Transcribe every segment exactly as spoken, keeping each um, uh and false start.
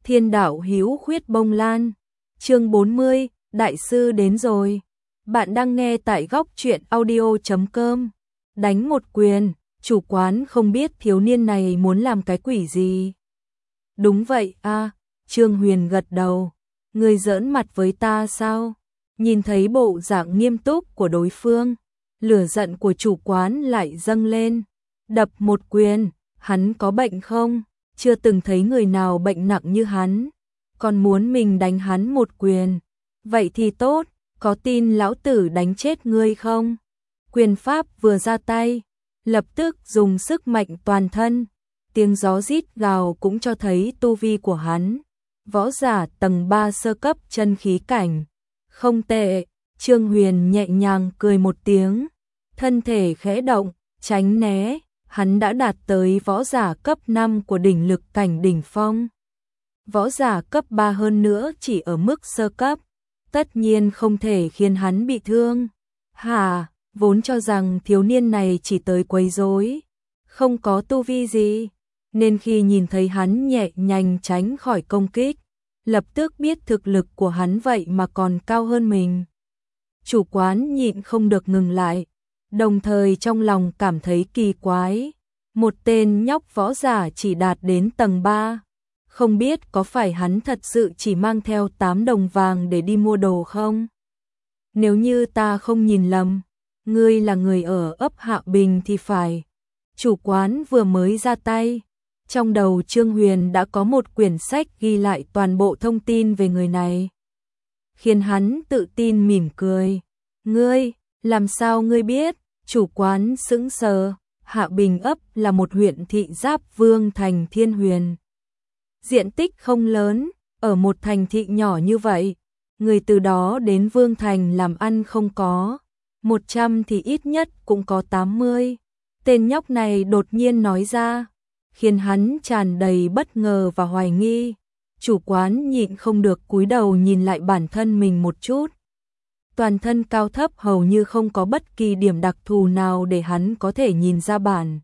Thiên đạo hữu khuyết bông lan. Chương bốn mươi, đại sư đến rồi. Bạn đang nghe tại góc truyện audio chấm com. Đánh một quyền, chủ quán không biết thiếu niên này muốn làm cái quỷ gì. Đúng vậy a, Trương Huyền gật đầu. Ngươi giỡn mặt với ta sao? Nhìn thấy bộ dạng nghiêm túc của đối phương, lửa giận của chủ quán lại dâng lên. Đập một quyền, hắn có bệnh không? Chưa từng thấy người nào bệnh nặng như hắn, còn muốn mình đánh hắn một quyền. Vậy thì tốt, có tin lão tử đánh chết ngươi không? Quyền pháp vừa ra tay, lập tức dùng sức mạnh toàn thân. Tiếng gió rít gào cũng cho thấy tu vi của hắn. Võ giả tầng ba sơ cấp chân khí cảnh. Không tệ, Trương Huyền nhẹ nhàng cười một tiếng. Thân thể khẽ động, tránh né. Hắn đã đạt tới võ giả cấp năm của đỉnh lực cảnh đỉnh phong. Võ giả cấp ba hơn nữa chỉ ở mức sơ cấp. Tất nhiên không thể khiến hắn bị thương. Hà, vốn cho rằng thiếu niên này chỉ tới quấy rối, không có tu vi gì, nên khi nhìn thấy hắn nhẹ nhàng tránh khỏi công kích, lập tức biết thực lực của hắn vậy mà còn cao hơn mình. Chủ quán nhịn không được ngừng lại, đồng thời trong lòng cảm thấy kỳ quái. Một tên nhóc võ giả chỉ đạt đến tầng ba, không biết có phải hắn thật sự chỉ mang theo tám đồng vàng để đi mua đồ không? Nếu như ta không nhìn lầm, ngươi là người ở ấp Hạ Bình thì phải. Chủ quán vừa mới ra tay, trong đầu Trương Huyền đã có một quyển sách ghi lại toàn bộ thông tin về người này, khiến hắn tự tin mỉm cười. Ngươi, làm sao ngươi biết? Chủ quán sững sờ. Hạ Bình ấp là một huyện thị giáp Vương thành Thiên Huyền. Diện tích không lớn, ở một thành thị nhỏ như vậy, người từ đó đến Vương thành làm ăn không có, một trăm thì ít nhất cũng có tám mươi. Tên nhóc này đột nhiên nói ra, khiến hắn tràn đầy bất ngờ và hoài nghi. Chủ quán nhịn không được cúi đầu nhìn lại bản thân mình một chút. Toàn thân cao thấp hầu như không có bất kỳ điểm đặc thù nào để hắn có thể nhìn ra bản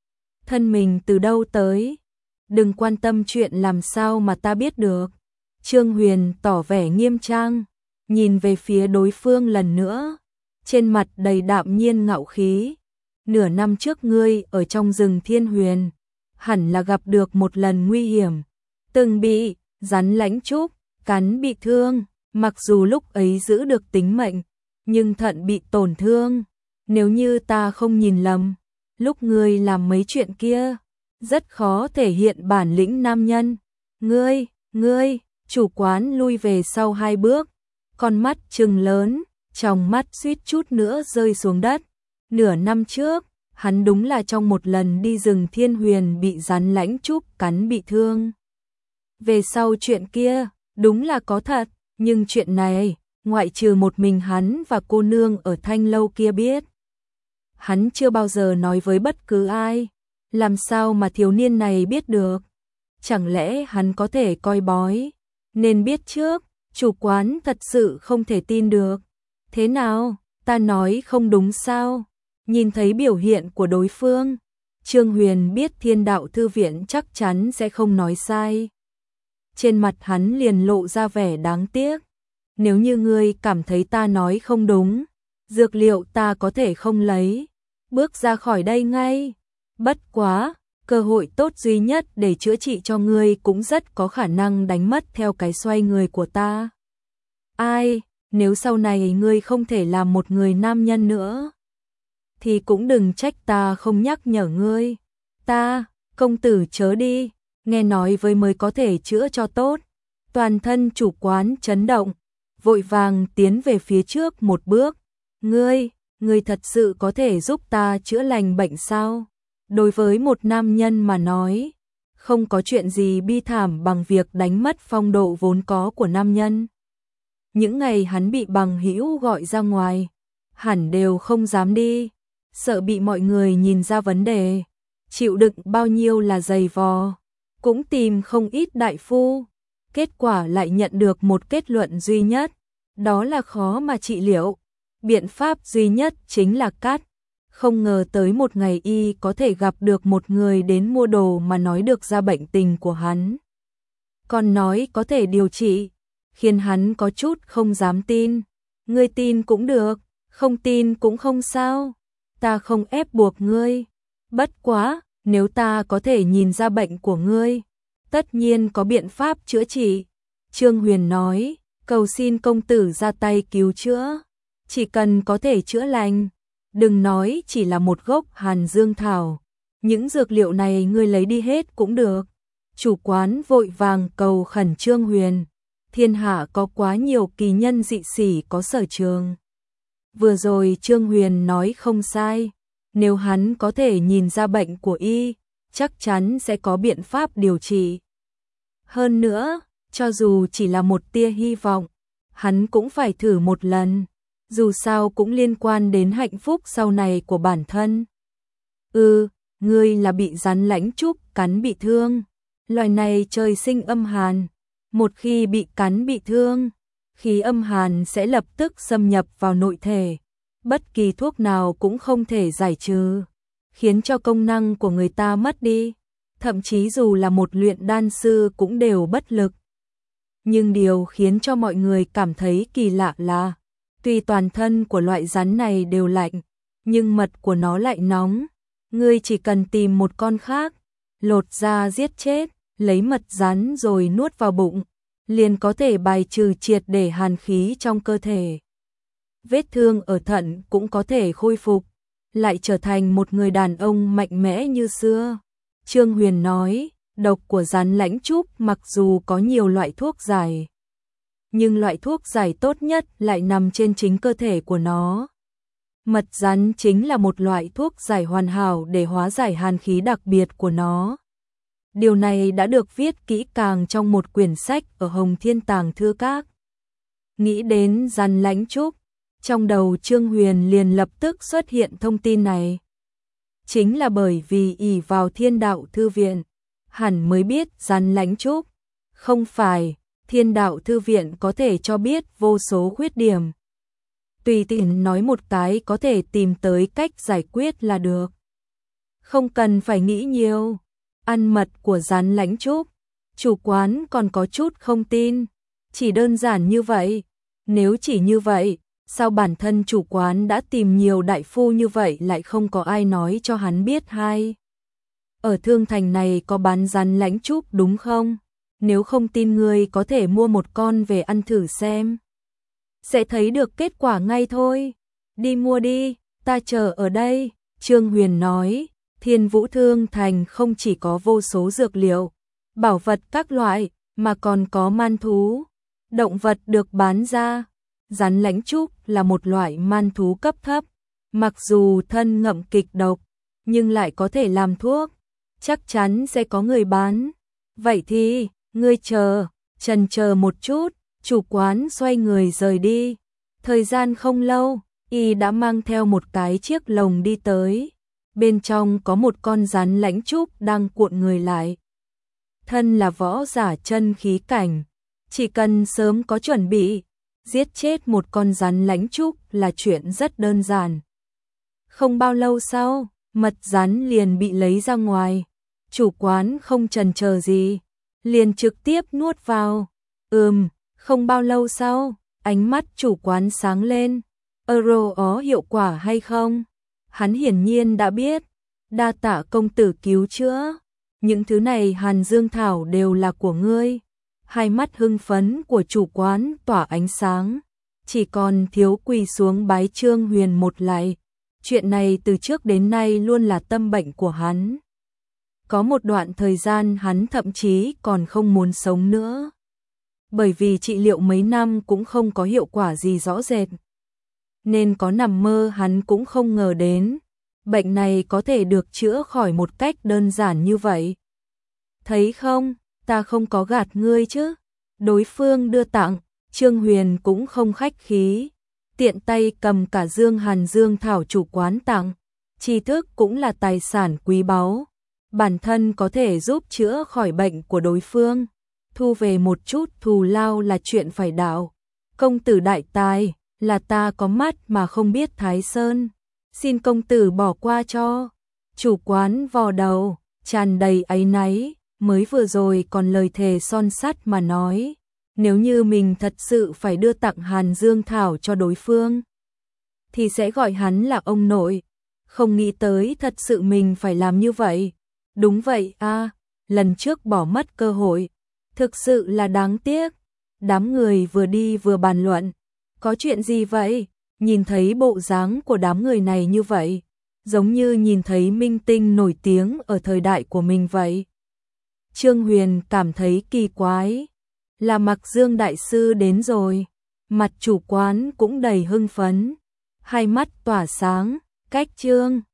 thân mình từ đâu tới. Đừng quan tâm chuyện làm sao mà ta biết được. Trương Huyền tỏ vẻ nghiêm trang, nhìn về phía đối phương lần nữa, trên mặt đầy đạm nhiên ngạo khí. Nửa năm trước ngươi ở trong rừng Thiên Huyền, hẳn là gặp được một lần nguy hiểm, từng bị rắn lãnh trúc cắn bị thương. Mặc dù lúc ấy giữ được tính mệnh, nhưng thận bị tổn thương. Nếu như ta không nhìn lầm, lúc ngươi làm mấy chuyện kia, rất khó thể hiện bản lĩnh nam nhân. Ngươi, ngươi, chủ quán lui về sau hai bước, con mắt trừng lớn, trong mắt suýt chút nữa rơi xuống đất. Nửa năm trước, hắn đúng là trong một lần đi rừng Thiên Huyền bị rắn lãnh trúc cắn bị thương. Về sau chuyện kia, đúng là có thật. Nhưng chuyện này, ngoại trừ một mình hắn và cô nương ở Thanh Lâu kia biết, hắn chưa bao giờ nói với bất cứ ai. Làm sao mà thiếu niên này biết được? Chẳng lẽ hắn có thể coi bói, nên biết trước? Chủ quán thật sự không thể tin được. Thế nào, ta nói không đúng sao? Nhìn thấy biểu hiện của đối phương, Trương Huyền biết Thiên Đạo Thư Viện chắc chắn sẽ không nói sai. Trên mặt hắn liền lộ ra vẻ đáng tiếc. Nếu như ngươi cảm thấy ta nói không đúng, dược liệu ta có thể không lấy, bước ra khỏi đây ngay. Bất quá, cơ hội tốt duy nhất để chữa trị cho ngươi cũng rất có khả năng đánh mất theo cái xoay người của ta. Ai, nếu sau này ngươi không thể làm một người nam nhân nữa, thì cũng đừng trách ta không nhắc nhở ngươi. Ta, công tử chớ đi. Nghe nói với mới có thể chữa cho tốt. Toàn thân chủ quán chấn động, vội vàng tiến về phía trước một bước. Ngươi, ngươi thật sự có thể giúp ta chữa lành bệnh sao? Đối với một nam nhân mà nói, không có chuyện gì bi thảm bằng việc đánh mất phong độ vốn có của nam nhân. Những ngày hắn bị bằng hữu gọi ra ngoài, hẳn đều không dám đi, sợ bị mọi người nhìn ra vấn đề. Chịu đựng bao nhiêu là dày vò, cũng tìm không ít đại phu, kết quả lại nhận được một kết luận duy nhất, đó là khó mà trị liệu. Biện pháp duy nhất chính là cắt. Không ngờ tới một ngày y có thể gặp được một người đến mua đồ mà nói được ra bệnh tình của hắn. còn nói có thể điều trị, khiến hắn có chút không dám tin. Ngươi tin cũng được, không tin cũng không sao, ta không ép buộc ngươi. Bất quá, nếu ta có thể nhìn ra bệnh của ngươi, tất nhiên có biện pháp chữa trị. Trương Huyền nói, cầu xin công tử ra tay cứu chữa, chỉ cần có thể chữa lành. Đừng nói chỉ là một gốc Hàn Dương thảo, những dược liệu này ngươi lấy đi hết cũng được. Chủ quán vội vàng cầu khẩn Trương Huyền, thiên hạ có quá nhiều kỳ nhân dị sĩ có sở trường. Vừa rồi Trương Huyền nói không sai, nếu hắn có thể nhìn ra bệnh của y, chắc chắn sẽ có biện pháp điều trị. Hơn nữa, cho dù chỉ là một tia hy vọng, hắn cũng phải thử một lần, dù sao cũng liên quan đến hạnh phúc sau này của bản thân. Ừ, ngươi là bị rắn lãnh trúc cắn bị thương, loài này trời sinh âm hàn, một khi bị cắn bị thương, khí âm hàn sẽ lập tức xâm nhập vào nội thể, bất kỳ thuốc nào cũng không thể giải trừ, khiến cho công năng của người ta mất đi, thậm chí dù là một luyện đan sư cũng đều bất lực. Nhưng điều khiến cho mọi người cảm thấy kỳ lạ là, tuy toàn thân của loại rắn này đều lạnh, nhưng mật của nó lại nóng. Ngươi chỉ cần tìm một con khác, lột ra giết chết, lấy mật rắn rồi nuốt vào bụng, liền có thể bài trừ triệt để hàn khí trong cơ thể. Vết thương ở thận cũng có thể khôi phục, lại trở thành một người đàn ông mạnh mẽ như xưa. Trương Huyền nói, độc của rắn lãnh trúc mặc dù có nhiều loại thuốc giải, nhưng loại thuốc giải tốt nhất lại nằm trên chính cơ thể của nó. Mật rắn chính là một loại thuốc giải hoàn hảo để hóa giải hàn khí đặc biệt của nó. Điều này đã được viết kỹ càng trong một quyển sách ở Hồng Thiên Tàng Thư Các. Nghĩ đến rắn lãnh trúc, trong đầu Trương Huyền liền lập tức xuất hiện thông tin này. Chính là bởi vì ỷ vào Thiên Đạo Thư Viện, hẳn mới biết rắn lãnh trúc. Không phải, Thiên Đạo Thư Viện có thể cho biết vô số khuyết điểm. Tùy tiện nói một cái có thể tìm tới cách giải quyết là được. Không cần phải nghĩ nhiều. Ăn mật của rắn lãnh trúc, chủ quán còn có chút không tin. Chỉ đơn giản như vậy. Nếu chỉ như vậy, sao bản thân chủ quán đã tìm nhiều đại phu như vậy lại không có ai nói cho hắn biết hay? Ở Thương Thành này có bán rắn lãnh trúc đúng không? Nếu không tin ngươi có thể mua một con về ăn thử xem. Sẽ thấy được kết quả ngay thôi. Đi mua đi, ta chờ ở đây. Trương Huyền nói, Thiên Vũ Thương Thành không chỉ có vô số dược liệu, bảo vật các loại, mà còn có man thú, động vật được bán ra. Rắn lãnh trúc là một loại man thú cấp thấp, mặc dù thân ngậm kịch độc, nhưng lại có thể làm thuốc, chắc chắn sẽ có người bán. Vậy thì, ngươi chờ, chần chờ một chút. Chủ quán xoay người rời đi. Thời gian không lâu, y đã mang theo một cái chiếc lồng đi tới. Bên trong có một con rắn lãnh trúc đang cuộn người lại. Thân là võ giả chân khí cảnh, chỉ cần sớm có chuẩn bị, giết chết một con rắn lãnh trúc là chuyện rất đơn giản. Không bao lâu sau, mật rắn liền bị lấy ra ngoài. Chủ quán không chần chờ gì, liền trực tiếp nuốt vào. Ừm. Không bao lâu sau, ánh mắt chủ quán sáng lên. Euro có hiệu quả hay không? Hắn hiển nhiên đã biết. Đa tạ công tử cứu chữa. Những thứ này Hàn Dương Thảo đều là của ngươi. Hai mắt hưng phấn của chủ quán tỏa ánh sáng. Chỉ còn thiếu quỳ xuống bái Trương Huyền một lạy. Chuyện này từ trước đến nay luôn là tâm bệnh của hắn. Có một đoạn thời gian hắn thậm chí còn không muốn sống nữa. Bởi vì trị liệu mấy năm cũng không có hiệu quả gì rõ rệt. Nên có nằm mơ hắn cũng không ngờ đến, bệnh này có thể được chữa khỏi một cách đơn giản như vậy. Thấy không, ta không có gạt ngươi chứ. Đối phương đưa tặng, Trương Huyền cũng không khách khí. Tiện tay cầm cả dương Hàn Dương Thảo chủ quán tặng. Tri thức cũng là tài sản quý báu. Bản thân có thể giúp chữa khỏi bệnh của đối phương. Thu về một chút thù lao là chuyện phải đạo. Công tử đại tài, là ta có mắt mà không biết Thái Sơn. Xin công tử bỏ qua cho. Chủ quán vò đầu, tràn đầy áy náy. mới vừa rồi còn lời thề son sắt mà nói, nếu như mình thật sự phải đưa tặng Hàn Dương Thảo cho đối phương, thì sẽ gọi hắn là ông nội, không nghĩ tới thật sự mình phải làm như vậy. Đúng vậy a, lần trước bỏ mất cơ hội, thực sự là đáng tiếc. Đám người vừa đi vừa bàn luận, có chuyện gì vậy? Nhìn thấy bộ dáng của đám người này như vậy, giống như nhìn thấy minh tinh nổi tiếng ở thời đại của mình vậy. Trương Huyền cảm thấy kỳ quái, là Mặc Dương đại sư đến rồi. Mặt chủ quán cũng đầy hưng phấn, hai mắt tỏa sáng, cách Trương